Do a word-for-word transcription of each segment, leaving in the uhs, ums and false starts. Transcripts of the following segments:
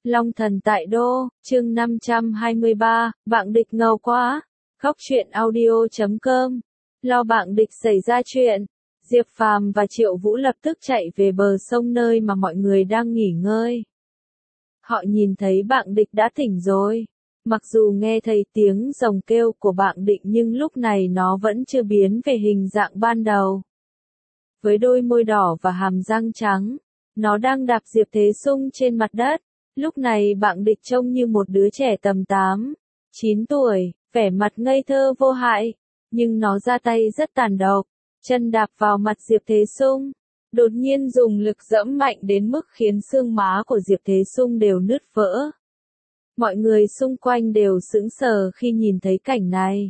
Long thần tại đô, chương năm trăm hai mươi ba, bạn địch ngầu quá. Góc truyện audio chấm com. Lo bạn địch xảy ra chuyện. Diệp Phàm và Triệu Vũ lập tức chạy về bờ sông nơi mà mọi người đang nghỉ ngơi. Họ nhìn thấy bạn địch đã tỉnh rồi. Mặc dù nghe thấy tiếng rồng kêu của bạn địch nhưng lúc này nó vẫn chưa biến về hình dạng ban đầu. Với đôi môi đỏ và hàm răng trắng, nó đang đạp Diệp Thế Sung trên mặt đất. Lúc này bạn địch trông như một đứa trẻ tầm tám, chín tuổi, vẻ mặt ngây thơ vô hại, nhưng nó ra tay rất tàn độc, chân đạp vào mặt Diệp Thế Sung, đột nhiên dùng lực giẫm mạnh đến mức khiến xương má của Diệp Thế Sung đều nứt vỡ. Mọi người xung quanh đều sững sờ khi nhìn thấy cảnh này.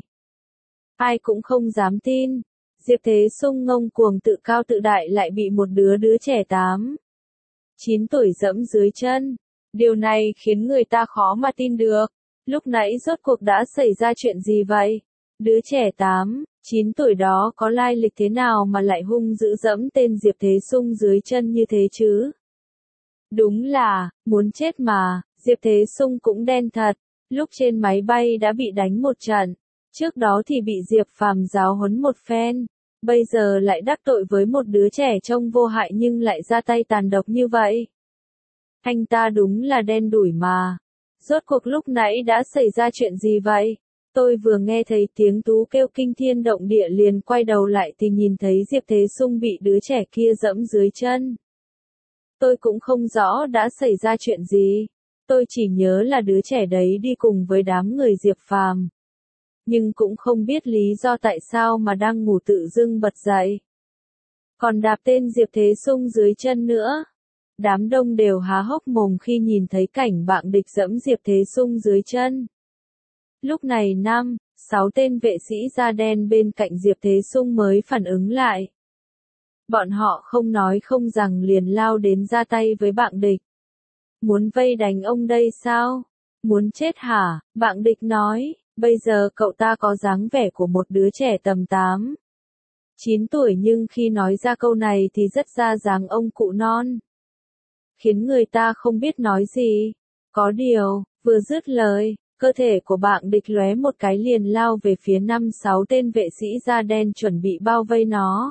Ai cũng không dám tin, Diệp Thế Sung ngông cuồng tự cao tự đại lại bị một đứa đứa trẻ tám, chín tuổi giẫm dưới chân. Điều này khiến người ta khó mà tin được. Lúc nãy rốt cuộc đã xảy ra chuyện gì vậy? Đứa trẻ tám, chín tuổi đó có lai lịch thế nào mà lại hung dữ dẫm tên Diệp Thế Sung dưới chân như thế chứ? Đúng là, muốn chết mà, Diệp Thế Sung cũng đen thật. Lúc trên máy bay đã bị đánh một trận. Trước đó thì bị Diệp Phàm giáo huấn một phen. Bây giờ lại đắc tội với một đứa trẻ trông vô hại nhưng lại ra tay tàn độc như vậy. Anh ta đúng là đen đủi mà. Rốt cuộc lúc nãy đã xảy ra chuyện gì vậy? Tôi vừa nghe thấy tiếng Tú kêu kinh thiên động địa liền quay đầu lại thì nhìn thấy Diệp Thế Sung bị đứa trẻ kia giẫm dưới chân. Tôi cũng không rõ đã xảy ra chuyện gì. Tôi chỉ nhớ là đứa trẻ đấy đi cùng với đám người Diệp Phàm. Nhưng cũng không biết lý do tại sao mà đang ngủ tự dưng bật dậy. Còn đạp tên Diệp Thế Sung dưới chân nữa. Đám đông đều há hốc mồm khi nhìn thấy cảnh bạn địch giẫm Diệp Thế Sung dưới chân. Lúc này năm, sáu tên vệ sĩ da đen bên cạnh Diệp Thế Sung mới phản ứng lại. Bọn họ không nói không rằng liền lao đến ra tay với bạn địch. Muốn vây đánh ông đây sao? Muốn chết hả? Bạn địch nói, bây giờ cậu ta có dáng vẻ của một đứa trẻ tầm tám, chín tuổi nhưng khi nói ra câu này thì rất ra dáng ông cụ non. Khiến người ta không biết nói gì. Có điều, vừa dứt lời, cơ thể của bạn địch lóe một cái liền lao về phía năm sáu tên vệ sĩ da đen chuẩn bị bao vây nó.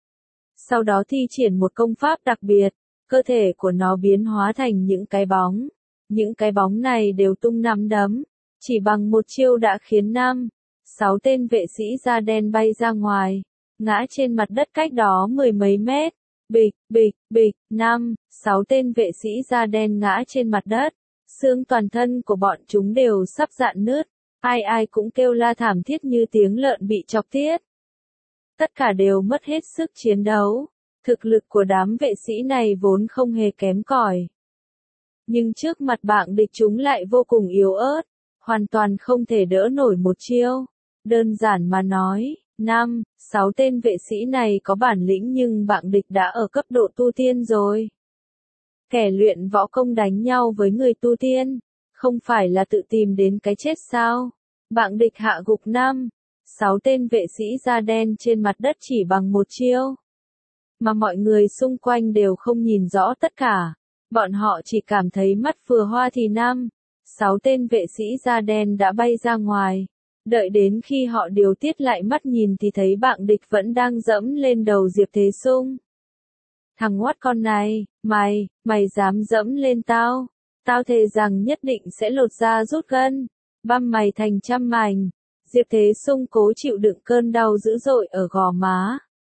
Sau đó thi triển một công pháp đặc biệt, cơ thể của nó biến hóa thành những cái bóng. Những cái bóng này đều tung nắm đấm, chỉ bằng một chiêu đã khiến năm, sáu tên vệ sĩ da đen bay ra ngoài, ngã trên mặt đất cách đó mười mấy mét. Bịch, bịch, bịch, năm, sáu tên vệ sĩ da đen ngã trên mặt đất, xương toàn thân của bọn chúng đều sắp rạn nứt, ai ai cũng kêu la thảm thiết như tiếng lợn bị chọc tiết. Tất cả đều mất hết sức chiến đấu, thực lực của đám vệ sĩ này vốn không hề kém cỏi. Nhưng trước mặt bạn địch chúng lại vô cùng yếu ớt, hoàn toàn không thể đỡ nổi một chiêu. Đơn giản mà nói, năm, sáu tên vệ sĩ này có bản lĩnh nhưng bạn địch đã ở cấp độ tu tiên rồi. Kẻ luyện võ công đánh nhau với người tu tiên, không phải là tự tìm đến cái chết sao? Bạn địch hạ gục năm, sáu tên vệ sĩ da đen trên mặt đất chỉ bằng một chiêu. Mà mọi người xung quanh đều không nhìn rõ tất cả. Bọn họ chỉ cảm thấy mắt vừa hoa thì năm, sáu tên vệ sĩ da đen đã bay ra ngoài. Đợi đến khi họ điều tiết lại mắt nhìn thì thấy bạn địch vẫn đang dẫm lên đầu Diệp Thế Sung. Thằng ngoắt con này, mày, mày dám dẫm lên tao? Tao thề rằng nhất định sẽ lột da rút gân, băm mày thành trăm mảnh. Diệp Thế Sung cố chịu đựng cơn đau dữ dội ở gò má.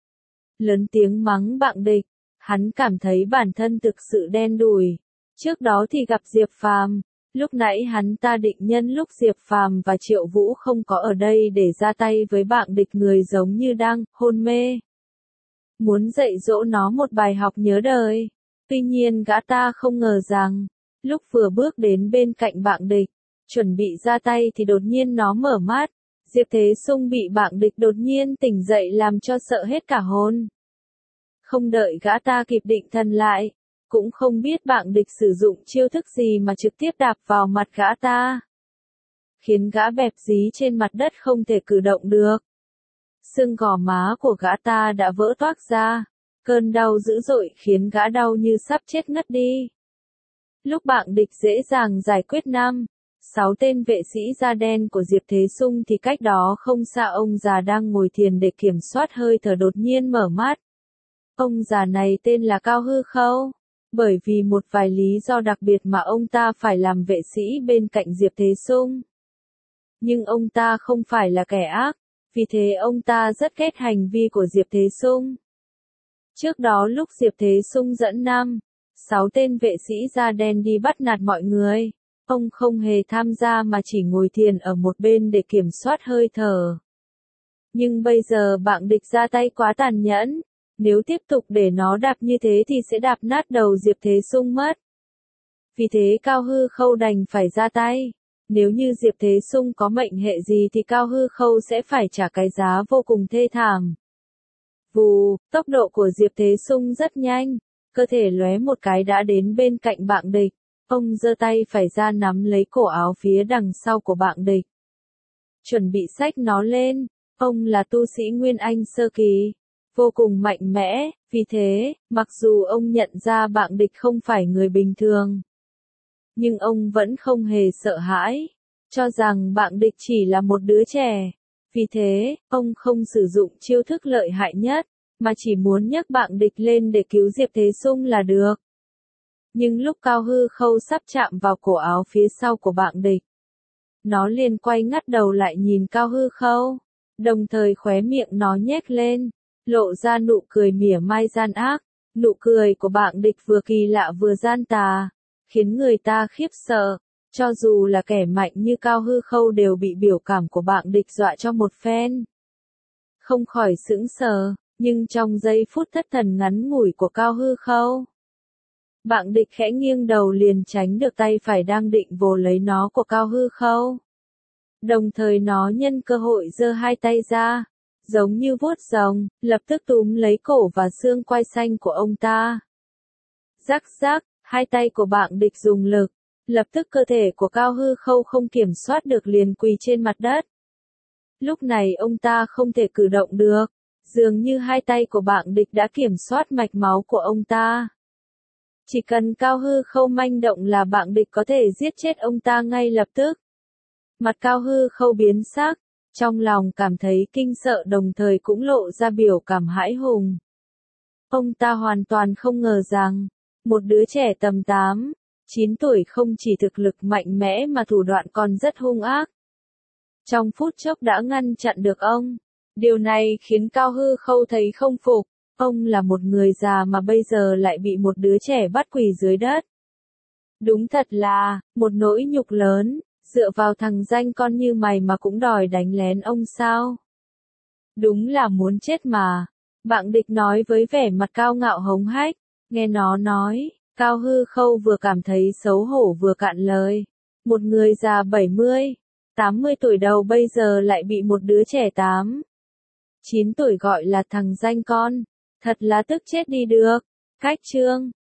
Lớn tiếng mắng bạn địch, hắn cảm thấy bản thân thực sự đen đủi. Trước đó thì gặp Diệp Phàm. Lúc nãy hắn ta định nhân lúc Diệp Phàm và Triệu Vũ không có ở đây để ra tay với bạn địch người giống như đang hôn mê. Muốn dạy dỗ nó một bài học nhớ đời. Tuy nhiên gã ta không ngờ rằng, lúc vừa bước đến bên cạnh bạn địch, chuẩn bị ra tay thì đột nhiên nó mở mắt. Diệp Thế Sung bị bạn địch đột nhiên tỉnh dậy làm cho sợ hết cả hồn. Không đợi gã ta kịp định thần lại. Cũng không biết bạn địch sử dụng chiêu thức gì mà trực tiếp đạp vào mặt gã ta. Khiến gã bẹp dí trên mặt đất không thể cử động được. Xương gò má của gã ta đã vỡ toác ra. Cơn đau dữ dội khiến gã đau như sắp chết ngất đi. Lúc Bạng Địch dễ dàng giải quyết năm, sáu tên vệ sĩ da đen của Diệp Thế Sung thì cách đó không xa ông già đang ngồi thiền để kiểm soát hơi thở đột nhiên mở mắt. Ông già này tên là Cao Hư Khâu. Bởi vì một vài lý do đặc biệt mà ông ta phải làm vệ sĩ bên cạnh Diệp Thế Sung. Nhưng ông ta không phải là kẻ ác, vì thế ông ta rất ghét hành vi của Diệp Thế Sung. Trước đó lúc Diệp Thế Sung dẫn năm, sáu tên vệ sĩ da đen đi bắt nạt mọi người, ông không hề tham gia mà chỉ ngồi thiền ở một bên để kiểm soát hơi thở. Nhưng bây giờ Bạng Địch ra tay quá tàn nhẫn, nếu tiếp tục để nó đạp như thế thì sẽ đạp nát đầu Diệp Thế Sung mất. Vì thế Cao Hư Khâu đành phải ra tay. Nếu như Diệp Thế Sung có mệnh hệ gì thì Cao Hư Khâu sẽ phải trả cái giá vô cùng thê thảm. Vù, tốc độ của Diệp Thế Sung rất nhanh, cơ thể lóe một cái đã đến bên cạnh Bạng Địch. Ông giơ tay phải ra nắm lấy cổ áo phía đằng sau của Bạng Địch. Chuẩn bị xách nó lên, ông là tu sĩ Nguyên Anh sơ kỳ, vô cùng mạnh mẽ, vì thế, mặc dù ông nhận ra Bạng Địch không phải người bình thường, nhưng ông vẫn không hề sợ hãi, cho rằng Bạng Địch chỉ là một đứa trẻ. Vì thế, ông không sử dụng chiêu thức lợi hại nhất, mà chỉ muốn nhấc Bạng Địch lên để cứu Diệp Thế Sung là được. Nhưng lúc Cao Hư Khâu sắp chạm vào cổ áo phía sau của Bạng Địch, nó liền quay ngắt đầu lại nhìn Cao Hư Khâu, đồng thời khóe miệng nó nhếch lên, lộ ra nụ cười mỉa mai gian ác. Nụ cười của Bạng Địch vừa kỳ lạ vừa gian tà, khiến người ta khiếp sợ. Cho dù là kẻ mạnh như Cao Hư Khâu đều bị biểu cảm của Bạng Địch dọa cho một phen. Không khỏi sững sờ, nhưng trong giây phút thất thần ngắn ngủi của Cao Hư Khâu, Bạng Địch khẽ nghiêng đầu liền tránh được tay phải đang định vồ lấy nó của Cao Hư Khâu. Đồng thời nó nhân cơ hội giơ hai tay ra, giống như vuốt rồng, lập tức túm lấy cổ và xương quai xanh của ông ta. Rắc rắc, hai tay của Bạng Địch dùng lực, lập tức cơ thể của Cao Hư Khâu không kiểm soát được liền quỳ trên mặt đất. Lúc này ông ta không thể cử động được, dường như hai tay của Bạng Địch đã kiểm soát mạch máu của ông ta. Chỉ cần Cao Hư Khâu manh động là Bạng Địch có thể giết chết ông ta ngay lập tức. Mặt Cao Hư Khâu biến sắc, trong lòng cảm thấy kinh sợ đồng thời cũng lộ ra biểu cảm hãi hùng. Ông ta hoàn toàn không ngờ rằng, một đứa trẻ tầm tám, chín tuổi không chỉ thực lực mạnh mẽ mà thủ đoạn còn rất hung ác. Trong phút chốc đã ngăn chặn được ông. Điều này khiến Cao Hư Khâu thấy không phục. Ông là một người già mà bây giờ lại bị một đứa trẻ bắt quỳ dưới đất. Đúng thật là, một nỗi nhục lớn, dựa vào thằng danh con như mày mà cũng đòi đánh lén ông sao? Đúng là muốn chết mà. Bạng Địch nói với vẻ mặt cao ngạo hống hách, nghe nó nói, Cao Hư Khâu vừa cảm thấy xấu hổ vừa cạn lời. Một người già bảy mươi, tám mươi tuổi đầu bây giờ lại bị một đứa trẻ tám, chín tuổi gọi là thằng danh con. Thật là tức chết đi được. Cách chương